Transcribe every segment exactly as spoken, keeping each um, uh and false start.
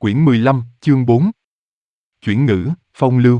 Quyển mười lăm, chương bốn. Chuyển ngữ, phong lưu.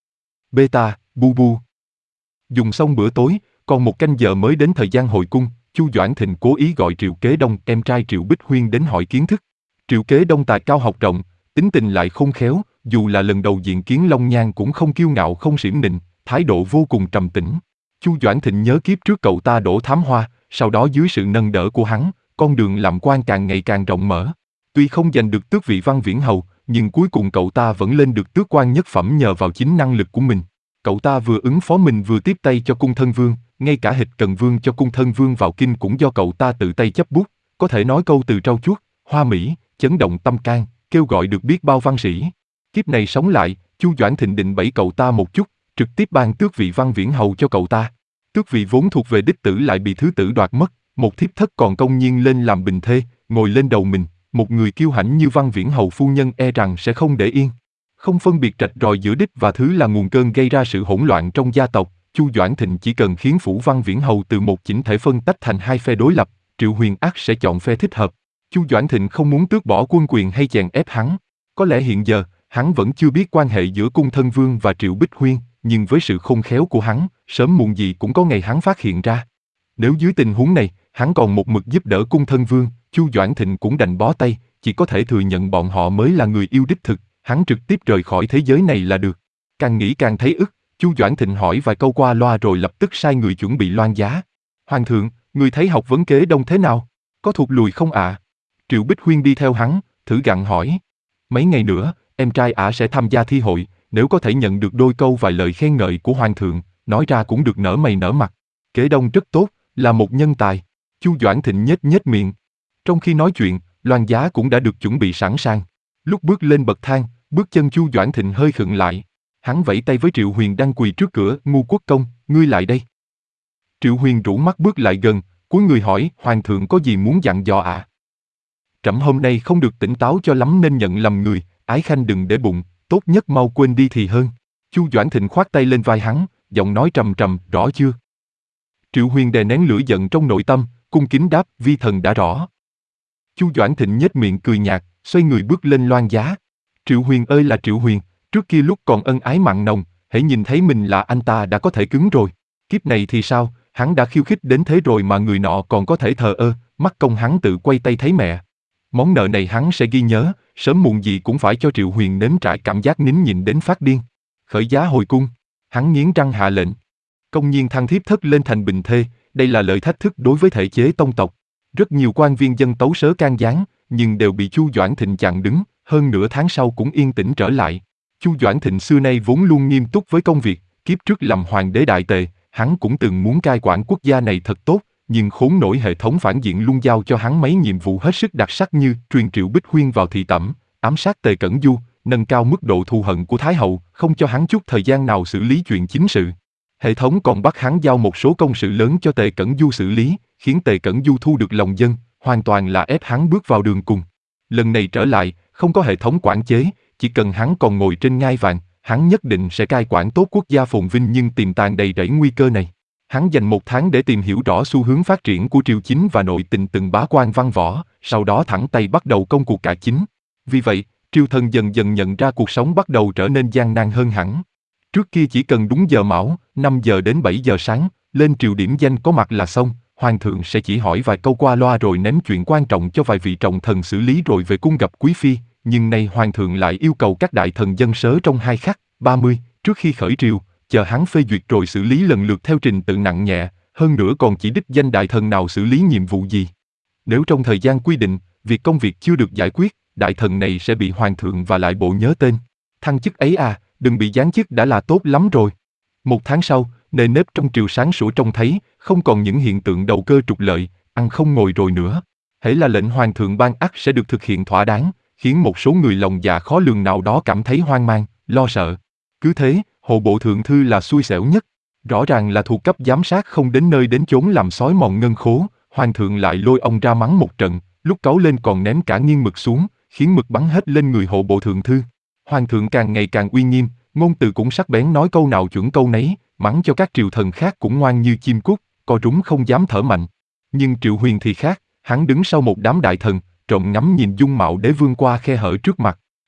Beta, bu bu. Dùng xong bữa tối, còn một canh giờ mới đến thời gian hồi cung, Chu Doãn Thịnh cố ý gọi Triệu Kế Đông, em trai Triệu Bích Huyên đến hỏi kiến thức. Triệu Kế Đông tài cao học rộng, tính tình lại khôn khéo, dù là lần đầu diện kiến Long Nhan cũng không kiêu ngạo không xiểm nịnh, thái độ vô cùng trầm tĩnh. Chu Doãn Thịnh nhớ kiếp trước cậu ta đổ thám hoa, sau đó dưới sự nâng đỡ của hắn, con đường làm quan càng ngày càng rộng mở. Tuy không giành được tước vị Văn Viễn Hầu, nhưng cuối cùng cậu ta vẫn lên được tước quan nhất phẩm nhờ vào chính năng lực của mình. Cậu ta vừa ứng phó mình vừa tiếp tay cho cung thân vương, ngay cả Hịch Cần Vương cho cung thân vương vào kinh cũng do cậu ta tự tay chấp bút, có thể nói câu từ trau chuốt, hoa mỹ, chấn động tâm can, kêu gọi được biết bao văn sĩ. Kiếp này sống lại, Chu Doãn Thịnh định bẫy cậu ta một chút, trực tiếp ban tước vị Văn Viễn Hầu cho cậu ta. Tước vị vốn thuộc về đích tử lại bị thứ tử đoạt mất, một thiếp thất còn công nhiên lên làm bình thê, ngồi lên đầu mình. Một người kiêu hãnh như Văn Viễn Hầu phu nhân e rằng sẽ không để yên. Không phân biệt rạch ròi giữa đích và thứ là nguồn cơn gây ra sự hỗn loạn trong gia tộc, Chu Doãn Thịnh chỉ cần khiến phủ Văn Viễn Hầu từ một chỉnh thể phân tách thành hai phe đối lập, Triệu Huyền ắt sẽ chọn phe thích hợp. Chu Doãn Thịnh không muốn tước bỏ quân quyền hay chèn ép hắn. Có lẽ hiện giờ, hắn vẫn chưa biết quan hệ giữa cung thân vương và Triệu Bích Huyên, nhưng với sự khôn khéo của hắn, sớm muộn gì cũng có ngày hắn phát hiện ra. Nếu dưới tình huống này, hắn còn một mực giúp đỡ cung thân vương, Chu Doãn Thịnh cũng đành bó tay, chỉ có thể thừa nhận bọn họ mới là người yêu đích thực, hắn trực tiếp rời khỏi thế giới này là được. Càng nghĩ càng thấy ức, Chu Doãn Thịnh hỏi vài câu qua loa rồi lập tức sai người chuẩn bị loan giá. Hoàng thượng, người thấy học vấn Kế Đông thế nào? Có thụt lùi không ạ? À? Triệu Bích Huyên đi theo hắn, thử gặng hỏi. Mấy ngày nữa, em trai ả sẽ tham gia thi hội, nếu có thể nhận được đôi câu vài lời khen ngợi của Hoàng thượng, nói ra cũng được nở mày nở mặt. Kế Đông rất tốt, là một nhân tài. Chu Doãn Thịnh nhếch nhếch miệng. Trong khi nói chuyện, loan giá cũng đã được chuẩn bị sẵn sàng. Lúc bước lên bậc thang, bước chân Chu Doãn Thịnh hơi khựng lại. Hắn vẫy tay với Triệu Huyền đang quỳ trước cửa, Ngu Quốc công, ngươi lại đây. Triệu Huyền rũ mắt bước lại gần, cúi người hỏi, Hoàng thượng có gì muốn dặn dò ạ? À? Trẫm hôm nay không được tỉnh táo cho lắm nên nhận lầm người, ái khanh đừng để bụng, tốt nhất mau quên đi thì hơn. Chu Doãn Thịnh khoát tay lên vai hắn, giọng nói trầm trầm, rõ chưa? Triệu Huyền đè nén lửa giận trong nội tâm, cung kính đáp, vi thần đã rõ. Chu Doãn Thịnh nhếch miệng cười nhạt, xoay người bước lên loan giá. Triệu Huyền ơi là Triệu Huyền, trước kia lúc còn ân ái mặn nồng, hễ nhìn thấy mình là anh ta đã có thể cứng rồi. Kiếp này thì sao, hắn đã khiêu khích đến thế rồi mà người nọ còn có thể thờ ơ, mắc công hắn tự quay tay thấy mẹ. Món nợ này hắn sẽ ghi nhớ, sớm muộn gì cũng phải cho Triệu Huyền nếm trải cảm giác nín nhịn đến phát điên. Khởi giá hồi cung, hắn nghiến răng hạ lệnh. Công nhiên thăng thiếp thất lên thành bình thê, đây là lời thách thức đối với thể chế tông tộc. Rất nhiều quan viên dân tấu sớ can gián, nhưng đều bị Chu Doãn Thịnh chặn đứng, hơn nửa tháng sau cũng yên tĩnh trở lại. Chu Doãn Thịnh xưa nay vốn luôn nghiêm túc với công việc, kiếp trước làm hoàng đế đại tề, hắn cũng từng muốn cai quản quốc gia này thật tốt, nhưng khốn nổi hệ thống phản diện luôn giao cho hắn mấy nhiệm vụ hết sức đặc sắc như truyền Triệu Bích Huyên vào thị tẩm, ám sát Tề Cẩn Du, nâng cao mức độ thù hận của Thái hậu, không cho hắn chút thời gian nào xử lý chuyện chính sự. Hệ thống còn bắt hắn giao một số công sự lớn cho Tề Cẩn Du xử lý, khiến Tề Cẩn Du thu được lòng dân, hoàn toàn là ép hắn bước vào đường cùng. Lần này trở lại, không có hệ thống quản chế, chỉ cần hắn còn ngồi trên ngai vàng, hắn nhất định sẽ cai quản tốt quốc gia phồn vinh nhưng tiềm tàng đầy rẫy nguy cơ này. Hắn dành một tháng để tìm hiểu rõ xu hướng phát triển của triều chính và nội tình từng bá quan văn võ, sau đó thẳng tay bắt đầu công cuộc cải chính. Vì vậy, triều thần dần dần nhận ra cuộc sống bắt đầu trở nên gian nan hơn hẳn. Trước kia chỉ cần đúng giờ mão, năm giờ đến bảy giờ sáng, lên triều điểm danh có mặt là xong, hoàng thượng sẽ chỉ hỏi vài câu qua loa rồi ném chuyện quan trọng cho vài vị trọng thần xử lý rồi về cung gặp quý phi, nhưng nay hoàng thượng lại yêu cầu các đại thần dân sớ trong hai khắc, ba mươi, trước khi khởi triều, chờ hắn phê duyệt rồi xử lý lần lượt theo trình tự nặng nhẹ, hơn nữa còn chỉ đích danh đại thần nào xử lý nhiệm vụ gì. Nếu trong thời gian quy định, việc công việc chưa được giải quyết, đại thần này sẽ bị hoàng thượng và lại bộ nhớ tên. Thăng chức ấy à, đừng bị giáng chức đã là tốt lắm rồi. Một tháng sau, nề nếp trong triều sáng sủa trông thấy, không còn những hiện tượng đầu cơ trục lợi, ăn không ngồi rồi nữa. Hễ là lệnh hoàng thượng ban ắt sẽ được thực hiện thỏa đáng, khiến một số người lòng dạ khó lường nào đó cảm thấy hoang mang, lo sợ. Cứ thế, hộ bộ thượng thư là xui xẻo nhất. Rõ ràng là thuộc cấp giám sát không đến nơi đến chốn làm xói mòn ngân khố, hoàng thượng lại lôi ông ra mắng một trận, lúc cáu lên còn ném cả nghiêng mực xuống, khiến mực bắn hết lên người hộ bộ thượng thư. Hoàng thượng càng ngày càng uy nghiêm, ngôn từ cũng sắc bén nói câu nào chuẩn câu nấy, mắng cho các triều thần khác cũng ngoan như chim cút, co rúm không dám thở mạnh. Nhưng Triệu Huyền thì khác, hắn đứng sau một đám đại thần, trộm ngắm nhìn dung mạo đế vương qua khe hở trước mặt,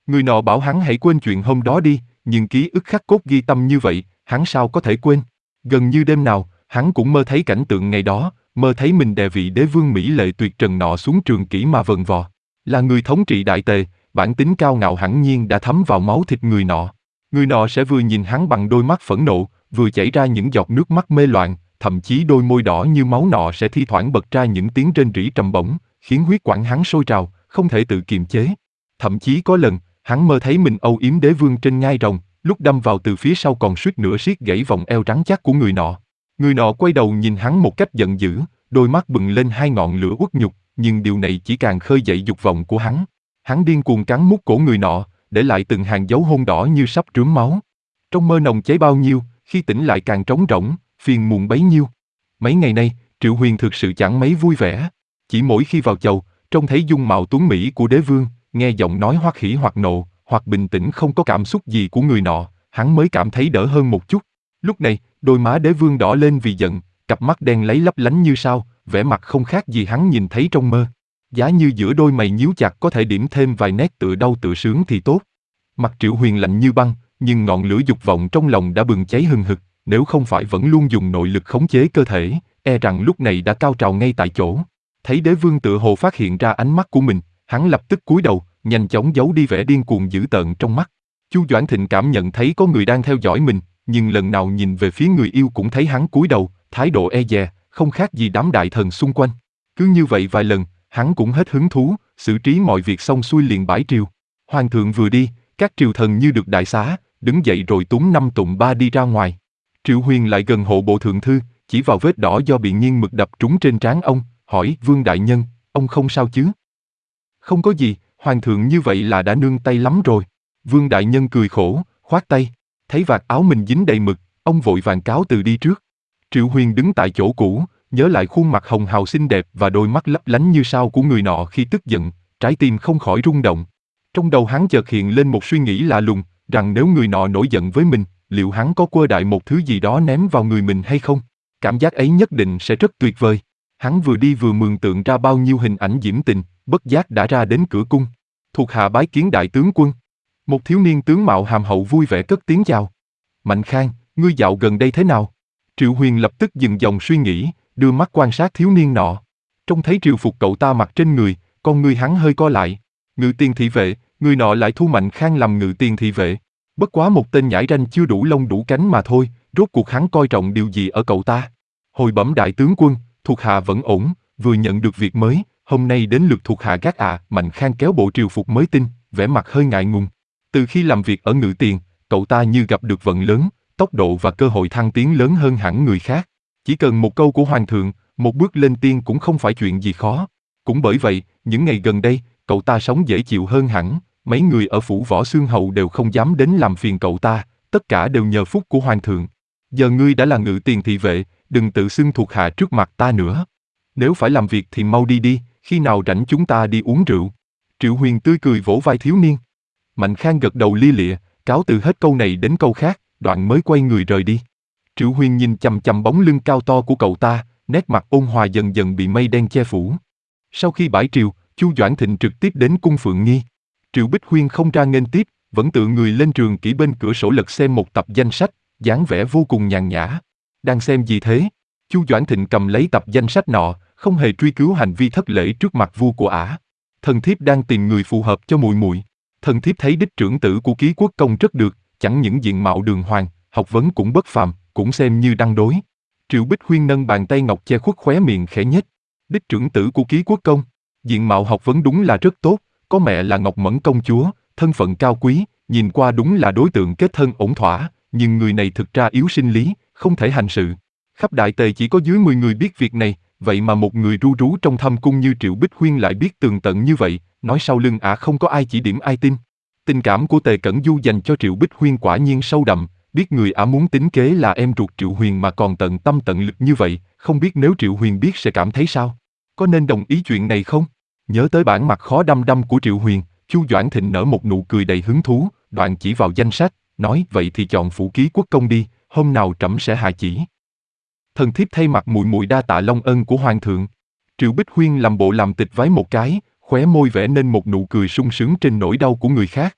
Người nọ bảo hắn hãy quên chuyện hôm đó đi, nhưng ký ức khắc cốt ghi tâm như vậy, hắn sao có thể quên. Gần như đêm nào, hắn cũng mơ thấy cảnh tượng ngày đó, mơ thấy mình đè vị đế vương mỹ lệ tuyệt trần nọ xuống trường kỷ mà vần vò. Là người thống trị đại tề, bản tính cao ngạo hẳn nhiên đã thấm vào máu thịt người nọ. Người nọ sẽ vừa nhìn hắn bằng đôi mắt phẫn nộ, vừa chảy ra những giọt nước mắt mê loạn, thậm chí đôi môi đỏ như máu nọ sẽ thi thoảng bật ra những tiếng rên rỉ trầm bổng, khiến huyết quản hắn sôi trào, không thể tự kiềm chế. Thậm chí có lần, hắn mơ thấy mình âu yếm đế vương trên ngai rồng, lúc đâm vào từ phía sau còn suýt nữa siết gãy vòng eo rắn chắc của người nọ. Người nọ quay đầu nhìn hắn một cách giận dữ, đôi mắt bừng lên hai ngọn lửa uất nhục, nhưng điều này chỉ càng khơi dậy dục vọng của hắn. Hắn điên cuồng cắn mút cổ người nọ, để lại từng hàng dấu hôn đỏ như sắp rướm máu. Trong mơ nồng cháy bao nhiêu, khi tỉnh lại càng trống rỗng, phiền muộn bấy nhiêu. Mấy ngày nay, Triệu Huyền thực sự chẳng mấy vui vẻ. Chỉ mỗi khi vào chầu, trông thấy dung mạo tuấn mỹ của đế vương, nghe giọng nói hoặc hỉ hoặc nộ, hoặc bình tĩnh không có cảm xúc gì của người nọ, hắn mới cảm thấy đỡ hơn một chút. Lúc này, đôi má đế vương đỏ lên vì giận, cặp mắt đen lấy lấp lánh như sao, vẻ mặt không khác gì hắn nhìn thấy trong mơ. Giá như giữa đôi mày nhíu chặt có thể điểm thêm vài nét tựa đau tựa sướng thì tốt. Mặt Triệu Huyền lạnh như băng, nhưng ngọn lửa dục vọng trong lòng đã bừng cháy hừng hực, nếu không phải vẫn luôn dùng nội lực khống chế cơ thể, e rằng lúc này đã cao trào ngay tại chỗ. Thấy đế vương tựa hồ phát hiện ra ánh mắt của mình, hắn lập tức cúi đầu, nhanh chóng giấu đi vẻ điên cuồng dữ tợn trong mắt. Chu Doãn Thịnh cảm nhận thấy có người đang theo dõi mình, nhưng lần nào nhìn về phía người yêu cũng thấy hắn cúi đầu, thái độ e dè, không khác gì đám đại thần xung quanh. Cứ như vậy vài lần, hắn cũng hết hứng thú, xử trí mọi việc xong xuôi liền bãi triều. Hoàng thượng vừa đi, các triều thần như được đại xá, đứng dậy rồi túm năm tụng ba đi ra ngoài. Triệu Huyền lại gần hộ bộ thượng thư, chỉ vào vết đỏ do bị nghiêng mực đập trúng trên trán ông, hỏi: Vương đại nhân, ông không sao chứ? Không có gì, hoàng thượng như vậy là đã nương tay lắm rồi. Vương đại nhân cười khổ, khoát tay, thấy vạt áo mình dính đầy mực, ông vội vàng cáo từ đi trước. Triệu Huyền đứng tại chỗ cũ, nhớ lại khuôn mặt hồng hào xinh đẹp và đôi mắt lấp lánh như sao của người nọ khi tức giận, trái tim không khỏi rung động. Trong đầu hắn chợt hiện lên một suy nghĩ lạ lùng, rằng nếu người nọ nổi giận với mình, liệu hắn có quơ đại một thứ gì đó ném vào người mình hay không? Cảm giác ấy nhất định sẽ rất tuyệt vời. Hắn vừa đi vừa mường tượng ra bao nhiêu hình ảnh diễm tình, bất giác đã ra đến cửa cung. Thuộc hạ bái kiến đại tướng quân. Một thiếu niên tướng mạo hàm hậu vui vẻ cất tiếng chào. Mạnh Khang, ngươi dạo gần đây thế nào? Triệu Huyền lập tức dừng dòng suy nghĩ, đưa mắt quan sát thiếu niên nọ. Trông thấy triều phục cậu ta mặc trên người, con ngươi hắn hơi co lại. Ngự tiền thị vệ, người nọ lại thu Mạnh Khang làm ngự tiền thị vệ. Bất quá một tên nhãi ranh chưa đủ lông đủ cánh mà thôi, rốt cuộc hắn coi trọng điều gì ở cậu ta? Hồi bẩm đại tướng quân, thuộc hạ vẫn ổn, vừa nhận được việc mới, hôm nay đến lượt thuộc hạ gác ạ. Mạnh Khang kéo bộ triều phục mới tinh, vẻ mặt hơi ngại ngùng. Từ khi làm việc ở ngự tiền, cậu ta như gặp được vận lớn, tốc độ và cơ hội thăng tiến lớn hơn hẳn người khác. Chỉ cần một câu của hoàng thượng, một bước lên tiên cũng không phải chuyện gì khó. Cũng bởi vậy, những ngày gần đây, cậu ta sống dễ chịu hơn hẳn, mấy người ở phủ Võ Xương Hầu đều không dám đến làm phiền cậu ta, tất cả đều nhờ phúc của hoàng thượng. Giờ ngươi đã là ngự tiền thị vệ, đừng tự xưng thuộc hạ trước mặt ta nữa. Nếu phải làm việc thì mau đi đi, khi nào rảnh chúng ta đi uống rượu. Triệu Huyền tươi cười vỗ vai thiếu niên. Mạnh Khang gật đầu lia lịa, cáo từ hết câu này đến câu khác, đoạn mới quay người rời đi. Triệu Huyền nhìn chằm chằm bóng lưng cao to của cậu ta, nét mặt ôn hòa dần dần bị mây đen che phủ. Sau khi bãi triều, Chu Doãn Thịnh trực tiếp đến cung Phượng Nghi. Triệu Bích Huyên không ra nghênh tiếp, vẫn tựa người lên trường kỷ bên cửa sổ lật xem một tập danh sách, dáng vẻ vô cùng nhàn nhã. Đang xem gì thế? Chu Doãn Thịnh cầm lấy tập danh sách nọ, không hề truy cứu hành vi thất lễ trước mặt vua của ả. Thần thiếp đang tìm người phù hợp cho muội muội. Thần thiếp thấy đích trưởng tử của Ký Quốc công rất được, chẳng những diện mạo đường hoàng, học vấn cũng bất phàm, cũng xem như đăng đối. Triệu Bích Huyên nâng bàn tay ngọc che khuất khóe miệng khẽ nhếch. Đích trưởng tử của Ký Quốc công, diện mạo học vấn đúng là rất tốt, có mẹ là Ngọc Mẫn công chúa, thân phận cao quý, nhìn qua đúng là đối tượng kết thân ổn thỏa, nhưng người này thực ra yếu sinh lý, không thể hành sự. Khắp Đại Tề chỉ có dưới mười người biết việc này, vậy mà một người ru rú trong thâm cung như Triệu Bích Huyên lại biết tường tận như vậy, nói sau lưng ả không có ai chỉ điểm ai tin. Tình cảm của Tề Cẩn Du dành cho Triệu Bích Huyên quả nhiên sâu đậm, biết người ả muốn tính kế là em ruột Triệu Huyền mà còn tận tâm tận lực như vậy, không biết nếu Triệu Huyền biết sẽ cảm thấy sao? Có nên đồng ý chuyện này không? Nhớ tới bản mặt khó đăm đăm của Triệu Huyền, Chu Doãn Thịnh nở một nụ cười đầy hứng thú, đoạn chỉ vào danh sách, nói vậy thì chọn phủ Ký Quốc công đi, hôm nào trẫm sẽ hạ chỉ. Thần thiếp thay mặt muội muội đa tạ long ân của hoàng thượng. Triệu Bích Huyên làm bộ làm tịch vái một cái, khóe môi vẽ nên một nụ cười sung sướng trên nỗi đau của người khác.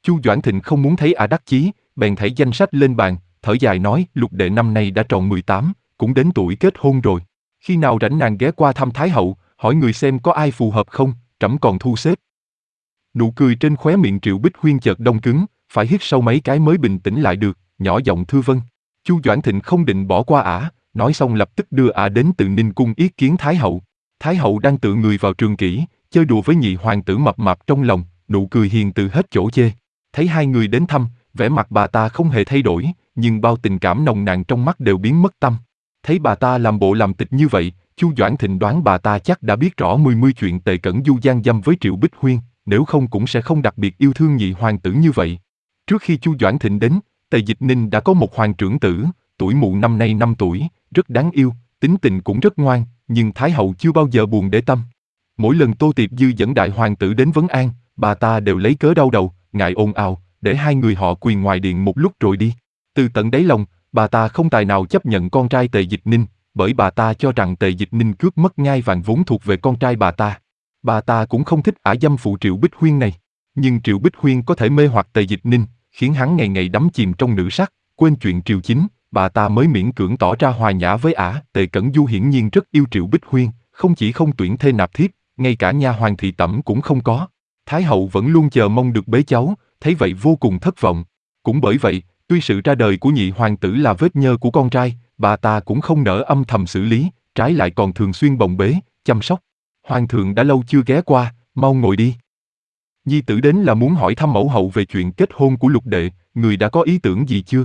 Chu Doãn Thịnh không muốn thấy ả đắc chí, bèn thảy danh sách lên bàn, thở dài nói, Lục đệ năm nay đã tròn mười tám, cũng đến tuổi kết hôn rồi. Khi nào rảnh nàng ghé qua thăm Thái hậu, hỏi người xem có ai phù hợp không, trẫm còn thu xếp. Nụ cười trên khóe miệng Triệu Bích Huyên chợt đông cứng, phải hít sâu mấy cái mới bình tĩnh lại được, nhỏ giọng thưa vâng. Chu Doãn Thịnh không định bỏ qua ả, nói xong lập tức đưa ả đến Từ Ninh cung yết kiến Thái hậu. Thái hậu đang tựa người vào trường kỷ, chơi đùa với nhị hoàng tử mập mạp trong lòng, nụ cười hiền từ hết chỗ chê. Thấy hai người đến thăm, vẻ mặt bà ta không hề thay đổi, nhưng bao tình cảm nồng nàn trong mắt đều biến mất tâm. Thấy bà ta làm bộ làm tịch như vậy, Chu Doãn Thịnh đoán bà ta chắc đã biết rõ mười mươi chuyện Tề Cẩn Du gian dâm với Triệu Bích Huyên, nếu không cũng sẽ không đặc biệt yêu thương nhị hoàng tử như vậy. Trước khi Chu Doãn Thịnh đến, Tề Dịch Ninh đã có một hoàng trưởng tử, tuổi mụ năm nay năm tuổi, rất đáng yêu, tính tình cũng rất ngoan, nhưng Thái hậu chưa bao giờ buồn để tâm. Mỗi lần Tô Tiệp Dư dẫn đại hoàng tử đến vấn an, bà ta đều lấy cớ đau đầu, ngại ồn ào, để hai người họ quỳ ngoài điện một lúc rồi đi. Từ tận đáy lòng, bà ta không tài nào chấp nhận con trai Tề Dịch Ninh, bởi bà ta cho rằng Tề Dịch Ninh cướp mất ngai vàng vốn thuộc về con trai bà ta. Bà ta cũng không thích ả dâm phụ Triệu Bích Huyên này. Nhưng Triệu Bích Huyên có thể mê hoặc Tề Dịch Ninh, khiến hắn ngày ngày đắm chìm trong nữ sắc, quên chuyện triều chính, bà ta mới miễn cưỡng tỏ ra hòa nhã với ả. Tề Cẩn Du hiển nhiên rất yêu Triệu Bích Huyên, không chỉ không tuyển thê nạp thiếp, ngay cả nha hoàng thị tẩm cũng không có. Thái hậu vẫn luôn chờ mong được bế cháu, thấy vậy vô cùng thất vọng. Cũng bởi vậy, tuy sự ra đời của nhị hoàng tử là vết nhơ của con trai, bà ta cũng không nỡ âm thầm xử lý, trái lại còn thường xuyên bồng bế, chăm sóc. Hoàng thượng đã lâu chưa ghé qua, mau ngồi đi. Nhi tử đến là muốn hỏi thăm mẫu hậu về chuyện kết hôn của Lục đệ, người đã có ý tưởng gì chưa?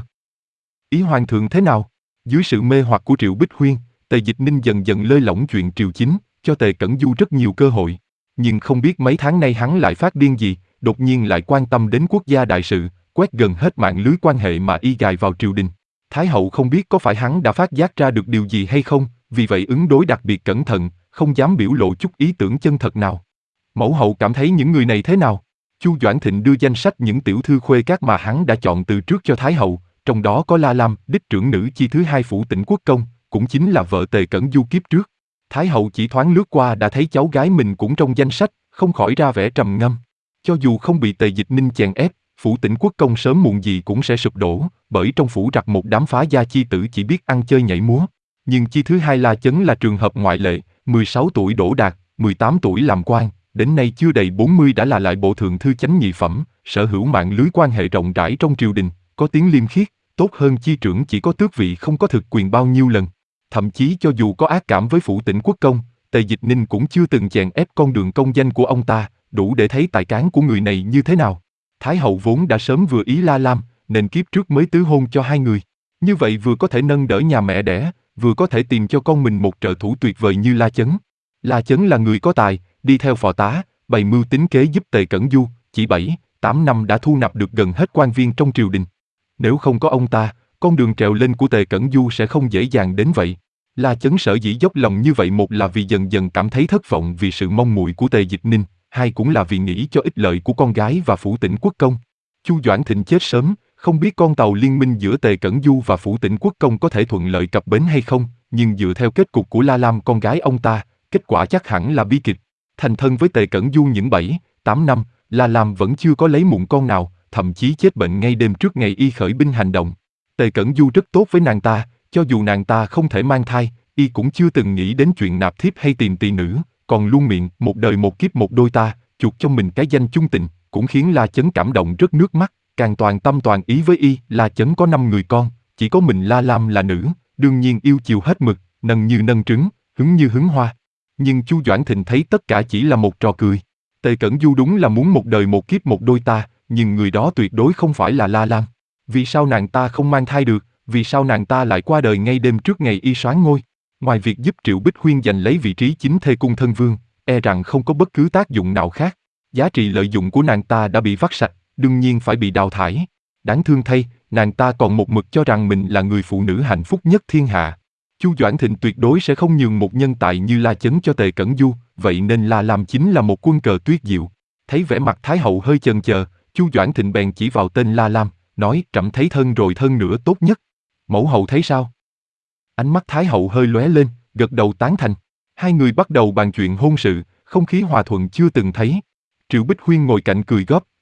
Ý hoàng thượng thế nào? Dưới sự mê hoặc của Triệu Bích Huyên, Tề Dịch Ninh dần dần lơi lỏng chuyện triều chính, cho Tề Cẩn Du rất nhiều cơ hội. Nhưng không biết mấy tháng nay hắn lại phát điên gì, đột nhiên lại quan tâm đến quốc gia đại sự, quét gần hết mạng lưới quan hệ mà y gài vào triều đình. Thái hậu không biết có phải hắn đã phát giác ra được điều gì hay không, vì vậy ứng đối đặc biệt cẩn thận, không dám biểu lộ chút ý tưởng chân thật nào. Mẫu hậu cảm thấy những người này thế nào? Chu Doãn Thịnh đưa danh sách những tiểu thư khuê các mà hắn đã chọn từ trước cho Thái hậu, trong đó có La Lam, đích trưởng nữ chi thứ hai phủ tỉnh Quốc Công, cũng chính là vợ Tề Cẩn Du kiếp trước. Thái hậu chỉ thoáng lướt qua đã thấy cháu gái mình cũng trong danh sách, không khỏi ra vẻ trầm ngâm. Cho dù không bị Tề Dịch Ninh chèn ép, phủ tỉnh Quốc Công sớm muộn gì cũng sẽ sụp đổ, bởi trong phủ rặt một đám phá gia chi tử chỉ biết ăn chơi nhảy múa. Nhưng chi thứ hai La Chấn là trường hợp ngoại lệ, mười sáu tuổi đỗ đạt, mười tám tuổi làm quan, đến nay chưa đầy bốn mươi đã là lại bộ thượng thư chánh nhị phẩm, sở hữu mạng lưới quan hệ rộng rãi trong triều đình, có tiếng liêm khiết, tốt hơn chi trưởng chỉ có tước vị không có thực quyền bao nhiêu lần. Thậm chí cho dù có ác cảm với phủ tỉnh Quốc Công, Tề Dịch Ninh cũng chưa từng chèn ép con đường công danh của ông ta, đủ để thấy tài cán của người này như thế nào. Thái hậu vốn đã sớm vừa ý La Lam, nên kiếp trước mới tứ hôn cho hai người. Như vậy vừa có thể nâng đỡ nhà mẹ đẻ, vừa có thể tìm cho con mình một trợ thủ tuyệt vời như La Chấn. La Chấn là người có tài, đi theo phò tá, bày mưu tính kế giúp Tề Cẩn Du, chỉ bảy, tám năm đã thu nạp được gần hết quan viên trong triều đình. Nếu không có ông ta, con đường trèo lên của Tề Cẩn Du sẽ không dễ dàng đến vậy. La Chấn sở dĩ dốc lòng như vậy, một là vì dần dần cảm thấy thất vọng vì sự mong muội của Tề Dịch Ninh, hai cũng là vì nghĩ cho ích lợi của con gái và phủ tỉnh Quốc Công. Chu Doãn Thịnh chết sớm, không biết con tàu liên minh giữa Tề Cẩn Du và phủ tỉnh Quốc Công có thể thuận lợi cập bến hay không, nhưng dựa theo kết cục của La Lam con gái ông ta, kết quả chắc hẳn là bi kịch. Thành thân với Tề Cẩn Du những bảy, tám năm, La Lam vẫn chưa có lấy mụn con nào, thậm chí chết bệnh ngay đêm trước ngày y khởi binh hành động. Tề Cẩn Du rất tốt với nàng ta, cho dù nàng ta không thể mang thai, y cũng chưa từng nghĩ đến chuyện nạp thiếp hay tìm tỳ nữ, còn luôn miệng một đời một kiếp một đôi ta, chuộc cho mình cái danh chung tình, cũng khiến La Chấn cảm động rớt nước mắt, càng toàn tâm toàn ý với y. La Chấn có năm người con, chỉ có mình La Lam là nữ, đương nhiên yêu chiều hết mực, nâng như nâng trứng, hứng như hứng hoa. Nhưng Chu Doãn Thịnh thấy tất cả chỉ là một trò cười. Tề Cẩn Du đúng là muốn một đời một kiếp một đôi ta, nhưng người đó tuyệt đối không phải là La Lam. Vì sao nàng ta không mang thai được, vì sao nàng ta lại qua đời ngay đêm trước ngày y soán ngôi? Ngoài việc giúp Triệu Bích Huyên giành lấy vị trí chính thê cung thân vương, e rằng không có bất cứ tác dụng nào khác. Giá trị lợi dụng của nàng ta đã bị vắt sạch, đương nhiên phải bị đào thải. Đáng thương thay, nàng ta còn một mực cho rằng mình là người phụ nữ hạnh phúc nhất thiên hạ. Chu Doãn Thịnh tuyệt đối sẽ không nhường một nhân tài như La Chấn cho Tề Cẩn Du, vậy nên La Lam chính là một quân cờ tuyết diệu. Thấy vẻ mặt Thái hậu hơi chần chờ, Chu Doãn Thịnh bèn chỉ vào tên La Lam, nói: trẫm thấy thân rồi thân nữa tốt nhất. Mẫu hậu thấy sao? Ánh mắt Thái hậu hơi lóe lên, gật đầu tán thành. Hai người bắt đầu bàn chuyện hôn sự, không khí hòa thuận chưa từng thấy. Triệu Bích Huyên ngồi cạnh cười góp,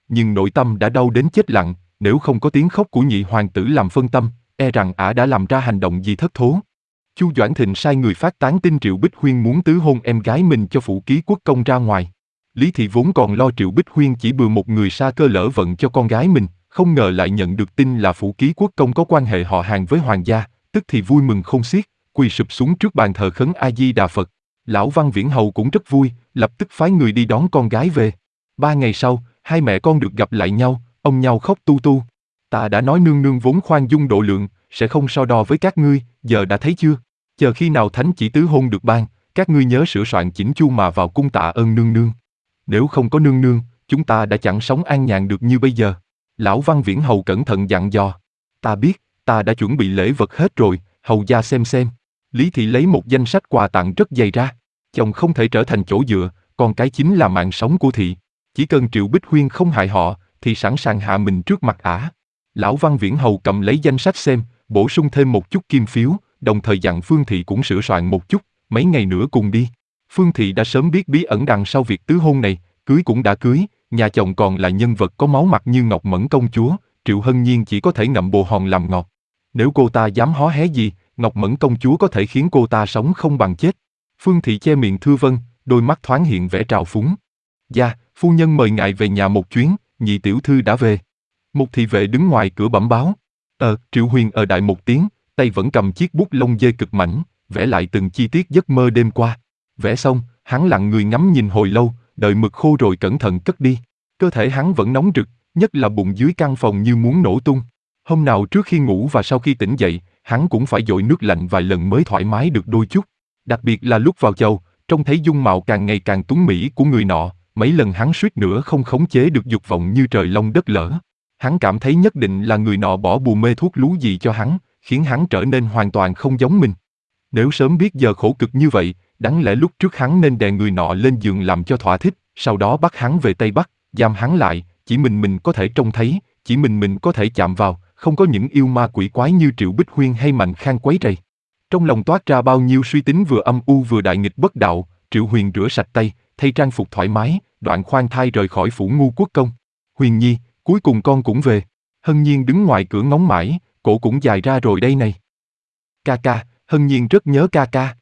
nhưng nội tâm đã đau đến chết lặng, nếu không có tiếng khóc của nhị hoàng tử làm phân tâm, e rằng ả đã làm ra hành động gì thất thố. Chu Doãn Thịnh sai người phát tán tin Triệu Bích Huyên muốn tứ hôn em gái mình cho phủ ký quốc công ra ngoài. Lý Thị vốn còn lo Triệu Bích Huyên chỉ bừa một người sa cơ lỡ vận cho con gái mình, không ngờ lại nhận được tin là phủ ký quốc công có quan hệ họ hàng với hoàng gia, tức thì vui mừng không xiết, quỳ sụp xuống trước bàn thờ khấn A Di Đà Phật. Lão Văn Viễn Hầu cũng rất vui, lập tức phái người đi đón con gái về. Ba ngày sau, hai mẹ con được gặp lại nhau, ôm nhau khóc tu tu. Ta đã nói nương nương vốn khoan dung độ lượng, sẽ không so đo với các ngươi, giờ đã thấy chưa? Chờ khi nào thánh chỉ tứ hôn được ban, các ngươi nhớ sửa soạn chỉnh chu mà vào cung tạ ơn nương nương. Nếu không có nương nương, chúng ta đã chẳng sống an nhàn được như bây giờ. Lão Văn Viễn Hầu cẩn thận dặn dò. Ta biết, ta đã chuẩn bị lễ vật hết rồi, hầu gia xem xem. Lý Thị lấy một danh sách quà tặng rất dày ra. Chồng không thể trở thành chỗ dựa, còn cái chính là mạng sống của Thị. Chỉ cần Triệu Bích Huyên không hại họ, thì sẵn sàng hạ mình trước mặt ả. Lão Văn Viễn Hầu cầm lấy danh sách xem, bổ sung thêm một chút kim phiếu, đồng thời dặn Phương Thị cũng sửa soạn một chút, mấy ngày nữa cùng đi. Phương Thị đã sớm biết bí ẩn đằng sau việc tứ hôn này, cưới cũng đã cưới, nhà chồng còn là nhân vật có máu mặt như Ngọc Mẫn công chúa, Triệu Hân Nhiên chỉ có thể ngậm bồ hòn làm ngọt. Nếu cô ta dám hó hé gì, Ngọc Mẫn công chúa có thể khiến cô ta sống không bằng chết. Phương Thị che miệng thưa vâng, đôi mắt thoáng hiện vẻ trào phúng. Dạ, phu nhân mời ngài về nhà một chuyến, nhị tiểu thư đã về. Một thị vệ đứng ngoài cửa bẩm báo. Ờ, Triệu Huyền ở đại một tiếng, tay vẫn cầm chiếc bút lông dê cực mảnh, vẽ lại từng chi tiết giấc mơ đêm qua. Vẽ xong, hắn lặng người ngắm nhìn hồi lâu, đợi mực khô rồi cẩn thận cất đi. Cơ thể hắn vẫn nóng rực, nhất là bụng dưới căn phòng như muốn nổ tung. Hôm nào trước khi ngủ và sau khi tỉnh dậy, hắn cũng phải dội nước lạnh vài lần mới thoải mái được đôi chút. Đặc biệt là lúc vào chầu, trông thấy dung mạo càng ngày càng tuấn mỹ của người nọ, mấy lần hắn suýt nữa không khống chế được dục vọng như trời long đất lở. Hắn cảm thấy nhất định là người nọ bỏ bùa mê thuốc lú gì cho hắn, khiến hắn trở nên hoàn toàn không giống mình. Nếu sớm biết giờ khổ cực như vậy, đáng lẽ lúc trước hắn nên đè người nọ lên giường làm cho thỏa thích, sau đó bắt hắn về Tây Bắc, giam hắn lại, chỉ mình mình có thể trông thấy, chỉ mình mình có thể chạm vào, không có những yêu ma quỷ quái như Triệu Bích Huyên hay Mạnh Khang quấy rầy. Trong lòng toát ra bao nhiêu suy tính vừa âm u vừa đại nghịch bất đạo, Triệu Huyền rửa sạch tay, thay trang phục thoải mái, đoạn khoan thai rời khỏi phủ ngu quốc công. Huyền Nhi, cuối cùng con cũng về. Hân Nhiên đứng ngoài cửa ngóng mãi, cổ cũng dài ra rồi đây này. Ca ca, Hân Nhiên rất nhớ ca ca.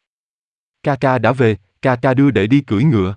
Ca ca đã về, ca ca đưa để đi cưỡi ngựa.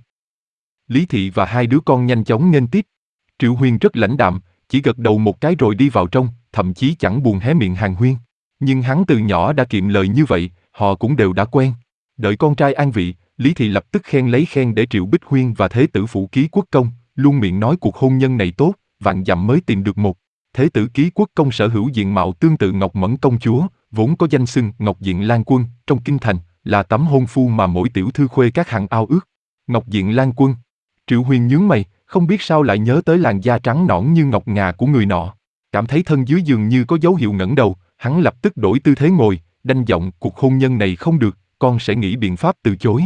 Lý Thị và hai đứa con nhanh chóng nghênh tiếp. Triệu Huyền rất lãnh đạm, chỉ gật đầu một cái rồi đi vào trong, thậm chí chẳng buồn hé miệng hàn huyên. Nhưng hắn từ nhỏ đã kiệm lời như vậy, họ cũng đều đã quen. Đợi con trai an vị, Lý Thị lập tức khen lấy khen để Triệu Bích Huyên và Thế tử phủ ký quốc công, luôn miệng nói cuộc hôn nhân này tốt, vạn dặm mới tìm được một. Thế tử ký quốc công sở hữu diện mạo tương tự Ngọc Mẫn công chúa, vốn có danh xưng Ngọc Diện Lan Quân trong kinh thành, là tấm hôn phu mà mỗi tiểu thư khuê các hạng ao ước. Ngọc Diện Lan Quân. Triệu Huyền nhướng mày, không biết sao lại nhớ tới làn da trắng nõn như ngọc ngà của người nọ. Cảm thấy thân dưới giường như có dấu hiệu ngẩng đầu, hắn lập tức đổi tư thế ngồi, đanh giọng cuộc hôn nhân này không được, con sẽ nghĩ biện pháp từ chối.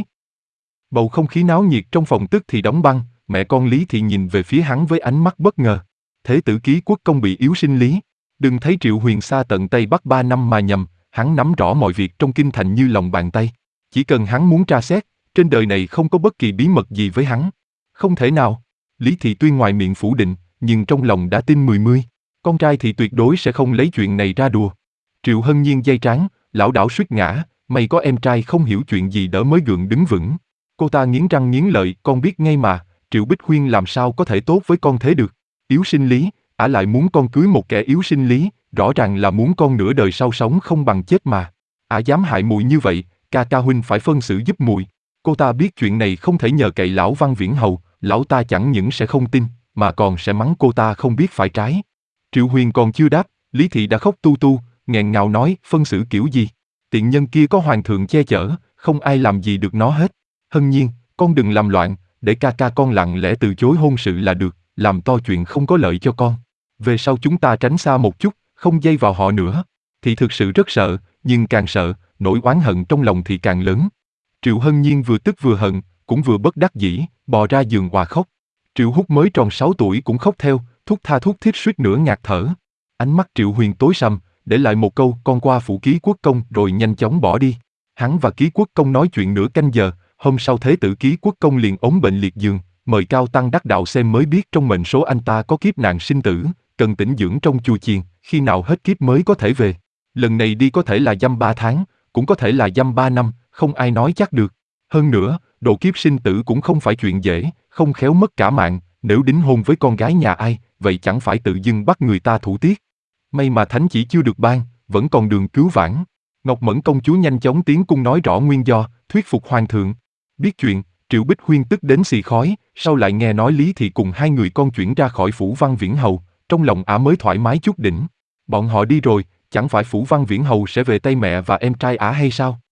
Bầu không khí náo nhiệt trong phòng tức thì đóng băng, mẹ con Lý Thị nhìn về phía hắn với ánh mắt bất ngờ. Thế tử ký quốc công bị yếu sinh lý. Đừng thấy Triệu Huyền xa tận Tây Bắc ba năm mà nhầm, hắn nắm rõ mọi việc trong kinh thành như lòng bàn tay. Chỉ cần hắn muốn tra xét, trên đời này không có bất kỳ bí mật gì với hắn. Không thể nào. Lý Thị tuy ngoài miệng phủ định, nhưng trong lòng đã tin mười mươi. Con trai thì tuyệt đối sẽ không lấy chuyện này ra đùa. Triệu Hân Nhiên dây trán, lão đảo suýt ngã, mày có em trai không hiểu chuyện gì đỡ mới gượng đứng vững. Cô ta nghiến răng nghiến lợi, con biết ngay mà, Triệu Bích Huyên làm sao có thể tốt với con thế được. Yếu sinh lý, ả lại muốn con cưới một kẻ yếu sinh lý, rõ ràng là muốn con nửa đời sau sống không bằng chết mà. Ả dám hại mùi như vậy, ca ca huynh phải phân xử giúp mùi. Cô ta biết chuyện này không thể nhờ cậy lão Văn Viễn Hầu, lão ta chẳng những sẽ không tin, mà còn sẽ mắng cô ta không biết phải trái. Triệu Huyền còn chưa đáp, Lý Thị đã khóc tu tu, nghẹn ngào nói, phân xử kiểu gì? Tiện nhân kia có hoàng thượng che chở, không ai làm gì được nó hết. Hân Nhiên, con đừng làm loạn, để ca ca con lặng lẽ từ chối hôn sự là được, làm to chuyện không có lợi cho con. Về sau chúng ta tránh xa một chút, không dây vào họ nữa. Thì thực sự rất sợ, nhưng càng sợ, nỗi oán hận trong lòng thì càng lớn. Triệu Hân Nhiên vừa tức vừa hận, cũng vừa bất đắc dĩ, bò ra giường òa khóc. Triệu Húc mới tròn sáu tuổi cũng khóc theo, thút tha thút thít suýt nữa ngạt thở. Ánh mắt Triệu Huyền tối sầm, để lại một câu con qua phủ ký quốc công rồi nhanh chóng bỏ đi. Hắn và ký quốc công nói chuyện nửa canh giờ, hôm sau thế tử ký quốc công liền ốm bệnh liệt giường, mời Cao Tăng đắc đạo xem mới biết trong mệnh số anh ta có kiếp nạn sinh tử, cần tĩnh dưỡng trong chùa chiền, khi nào hết kiếp mới có thể về. Lần này đi có thể là dăm ba tháng, cũng có thể là dăm ba năm, không ai nói chắc được. Hơn nữa, độ kiếp sinh tử cũng không phải chuyện dễ, không khéo mất cả mạng, nếu đính hôn với con gái nhà ai, vậy chẳng phải tự dưng bắt người ta thủ tiết. May mà thánh chỉ chưa được ban, vẫn còn đường cứu vãn. Ngọc Mẫn công chúa nhanh chóng tiến cung nói rõ nguyên do, thuyết phục hoàng thượng. Biết chuyện, Triệu Bích Huyên tức đến xì khói, sau lại nghe nói Lý Thị cùng hai người con chuyển ra khỏi Phủ Văn Viễn Hầu, trong lòng ả mới thoải mái chút đỉnh. Bọn họ đi rồi, chẳng phải Phủ Văn Viễn Hầu sẽ về tay mẹ và em trai ả hay sao?